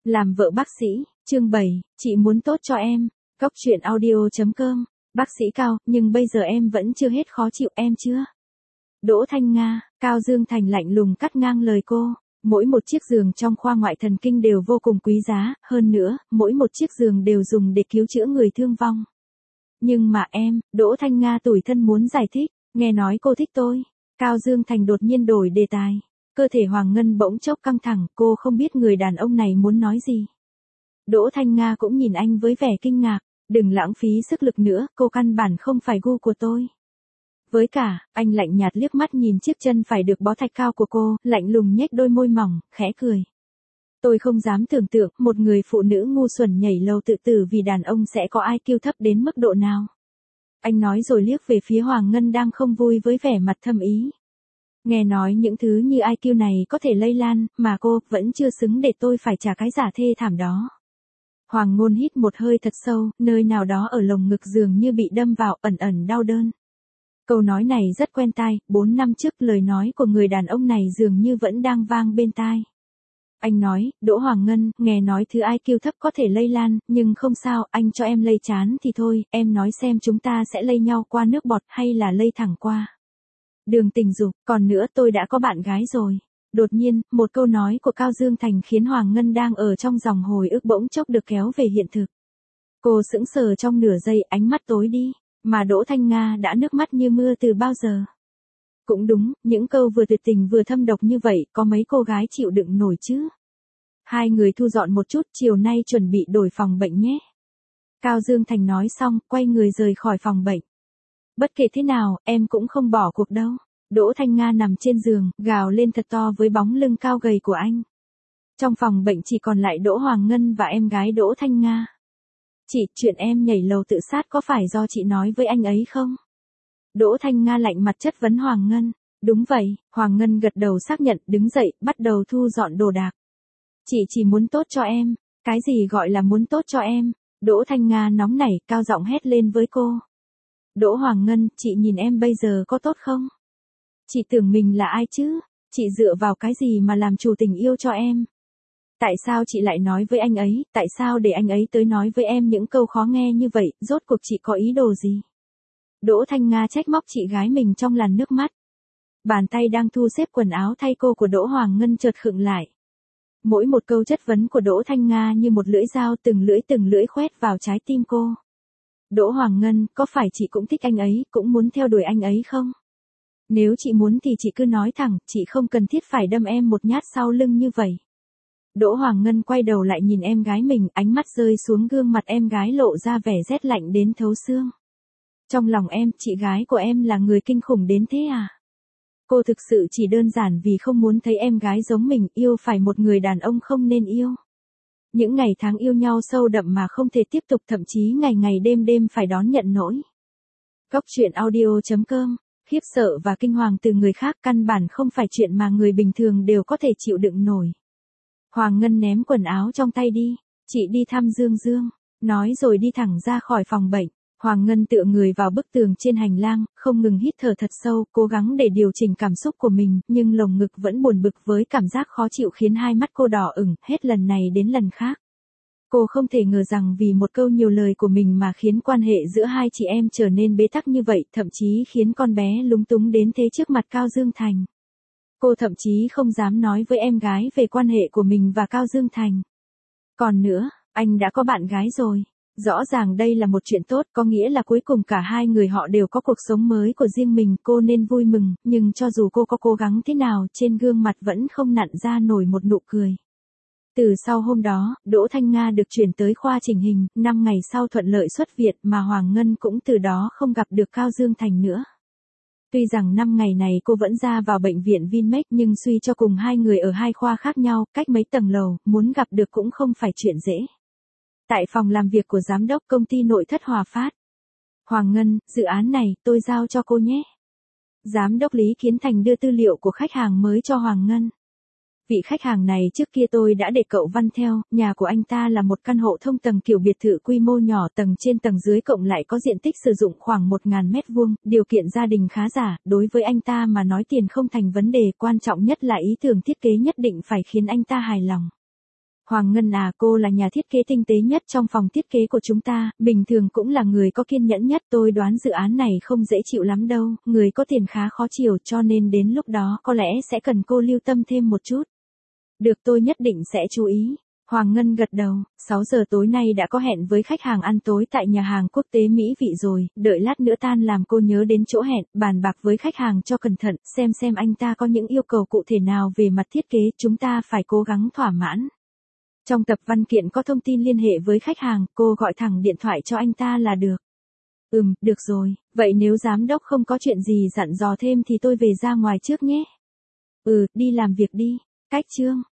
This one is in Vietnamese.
Làm vợ bác sĩ, chương 7, chị muốn tốt cho em. Cóc truyện audio.com. Bác sĩ Cao, nhưng bây giờ em vẫn chưa hết khó chịu em chưa? Đỗ Thanh Nga, Cao Dương Thành lạnh lùng cắt ngang lời cô. Mỗi một chiếc giường trong khoa ngoại thần kinh đều vô cùng quý giá, hơn nữa, mỗi một chiếc giường đều dùng để cứu chữa người thương vong. Nhưng mà em, Đỗ Thanh Nga tủi thân muốn giải thích, nghe nói cô thích tôi. Cao Dương Thành đột nhiên đổi đề tài. Cơ thể Hoàng Ngân bỗng chốc căng thẳng, cô không biết người đàn ông này muốn nói gì. Đỗ Thanh Nga cũng nhìn anh với vẻ kinh ngạc, đừng lãng phí sức lực nữa, cô căn bản không phải gu của tôi. Với cả, anh lạnh nhạt liếc mắt nhìn chiếc chân phải được bó thạch cao của cô, lạnh lùng nhếch đôi môi mỏng, khẽ cười. Tôi không dám tưởng tượng một người phụ nữ ngu xuẩn nhảy lầu tự tử vì đàn ông sẽ có IQ thấp đến mức độ nào. Anh nói rồi liếc về phía Hoàng Ngân đang không vui với vẻ mặt thâm ý. Nghe nói những thứ như IQ này có thể lây lan, mà cô vẫn chưa xứng để tôi phải trả cái giả thê thảm đó. Hoàng Ngôn hít một hơi thật sâu, nơi nào đó ở lồng ngực dường như bị đâm vào, ẩn ẩn đau đớn. Câu nói này rất quen tai, 4 năm trước lời nói của người đàn ông này dường như vẫn đang vang bên tai. Anh nói, Đỗ Hoàng Ngân, nghe nói thứ IQ thấp có thể lây lan, nhưng không sao, anh cho em lây chán thì thôi, em nói xem chúng ta sẽ lây nhau qua nước bọt hay là lây thẳng qua đường tình dục, còn nữa tôi đã có bạn gái rồi. Đột nhiên, một câu nói của Cao Dương Thành khiến Hoàng Ngân đang ở trong dòng hồi ức bỗng chốc được kéo về hiện thực. Cô sững sờ trong nửa giây, ánh mắt tối đi, mà Đỗ Thanh Nga đã nước mắt như mưa từ bao giờ. Cũng đúng, những câu vừa tuyệt tình vừa thâm độc như vậy, có mấy cô gái chịu đựng nổi chứ. Hai người thu dọn một chút, chiều nay chuẩn bị đổi phòng bệnh nhé. Cao Dương Thành nói xong, quay người rời khỏi phòng bệnh. Bất kể thế nào, em cũng không bỏ cuộc đâu. Đỗ Thanh Nga nằm trên giường, gào lên thật to với bóng lưng cao gầy của anh. Trong phòng bệnh chỉ còn lại Đỗ Hoàng Ngân và em gái Đỗ Thanh Nga. Chị, chuyện em nhảy lầu tự sát có phải do chị nói với anh ấy không? Đỗ Thanh Nga lạnh mặt chất vấn Hoàng Ngân. Đúng vậy, Hoàng Ngân gật đầu xác nhận, đứng dậy, bắt đầu thu dọn đồ đạc. Chị chỉ muốn tốt cho em. Cái gì gọi là muốn tốt cho em? Đỗ Thanh Nga nóng nảy, cao giọng hét lên với cô. Đỗ Hoàng Ngân, chị nhìn em bây giờ có tốt không? Chị tưởng mình là ai chứ? Chị dựa vào cái gì mà làm chủ tình yêu cho em? Tại sao chị lại nói với anh ấy, tại sao để anh ấy tới nói với em những câu khó nghe như vậy, rốt cuộc chị có ý đồ gì? Đỗ Thanh Nga trách móc chị gái mình trong làn nước mắt. Bàn tay đang thu xếp quần áo thay cô của Đỗ Hoàng Ngân chợt khựng lại. Mỗi một câu chất vấn của Đỗ Thanh Nga như một lưỡi dao từng lưỡi khoét vào trái tim cô. Đỗ Hoàng Ngân, có phải chị cũng thích anh ấy, cũng muốn theo đuổi anh ấy không? Nếu chị muốn thì chị cứ nói thẳng, chị không cần thiết phải đâm em một nhát sau lưng như vậy. Đỗ Hoàng Ngân quay đầu lại nhìn em gái mình, ánh mắt rơi xuống gương mặt em gái lộ ra vẻ rét lạnh đến thấu xương. Trong lòng em, chị gái của em là người kinh khủng đến thế à? Cô thực sự chỉ đơn giản vì không muốn thấy em gái giống mình, yêu phải một người đàn ông không nên yêu. Những ngày tháng yêu nhau sâu đậm mà không thể tiếp tục, thậm chí ngày ngày đêm phải đón nhận nỗi. Cóc truyện audio.com. Khiếp sợ và kinh hoàng từ người khác căn bản không phải chuyện mà người bình thường đều có thể chịu đựng nổi. Hoàng Ngân ném quần áo trong tay đi. Chị đi thăm Dương Dương. Nói rồi đi thẳng ra khỏi phòng bệnh. Hoàng Ngân tựa người vào bức tường trên hành lang, không ngừng hít thở thật sâu, cố gắng để điều chỉnh cảm xúc của mình, nhưng lồng ngực vẫn buồn bực với cảm giác khó chịu khiến hai mắt cô đỏ ửng, hết lần này đến lần khác. Cô không thể ngờ rằng vì một câu nhiều lời của mình mà khiến quan hệ giữa hai chị em trở nên bế tắc như vậy, thậm chí khiến con bé lúng túng đến thế trước mặt Cao Dương Thành. Cô thậm chí không dám nói với em gái về quan hệ của mình và Cao Dương Thành. Còn nữa, anh đã có bạn gái rồi. Rõ ràng đây là một chuyện tốt, có nghĩa là cuối cùng cả hai người họ đều có cuộc sống mới của riêng mình, cô nên vui mừng, nhưng cho dù cô có cố gắng thế nào, trên gương mặt vẫn không nặn ra nổi một nụ cười. Từ sau hôm đó, Đỗ Thanh Nga được chuyển tới khoa chỉnh hình, 5 ngày sau thuận lợi xuất viện mà Hoàng Ngân cũng từ đó không gặp được Cao Dương Thành nữa. Tuy rằng 5 ngày này cô vẫn ra vào bệnh viện Vinmec nhưng suy cho cùng hai người ở hai khoa khác nhau, cách mấy tầng lầu, muốn gặp được cũng không phải chuyện dễ. Tại phòng làm việc của giám đốc công ty nội thất Hòa Phát. Hoàng Ngân, dự án này tôi giao cho cô nhé. Giám đốc Lý Kiến Thành đưa tư liệu của khách hàng mới cho Hoàng Ngân. Vị khách hàng này trước kia tôi đã để cậu Văn theo, nhà của anh ta là một căn hộ thông tầng kiểu biệt thự quy mô nhỏ, tầng trên tầng dưới cộng lại có diện tích sử dụng khoảng 1.000 mét vuông, điều kiện gia đình khá giả, đối với anh ta mà nói tiền không thành vấn đề, quan trọng nhất là ý tưởng thiết kế nhất định phải khiến anh ta hài lòng. Hoàng Ngân à, cô là nhà thiết kế tinh tế nhất trong phòng thiết kế của chúng ta, bình thường cũng là người có kiên nhẫn nhất, tôi đoán dự án này không dễ chịu lắm đâu, người có tiền khá khó chiều, cho nên đến lúc đó có lẽ sẽ cần cô lưu tâm thêm một chút. Được, tôi nhất định sẽ chú ý. Hoàng Ngân gật đầu. 6 giờ tối nay đã có hẹn với khách hàng ăn tối tại nhà hàng quốc tế mỹ vị rồi, đợi lát nữa tan làm cô nhớ đến chỗ hẹn, bàn bạc với khách hàng cho cẩn thận, xem anh ta có những yêu cầu cụ thể nào về mặt thiết kế, chúng ta phải cố gắng thỏa mãn. Trong tập văn kiện có thông tin liên hệ với khách hàng, cô gọi thẳng điện thoại cho anh ta là được. Được rồi, vậy nếu giám đốc không có chuyện gì dặn dò thêm thì tôi về ra ngoài trước nhé. Đi làm việc đi. Cách chương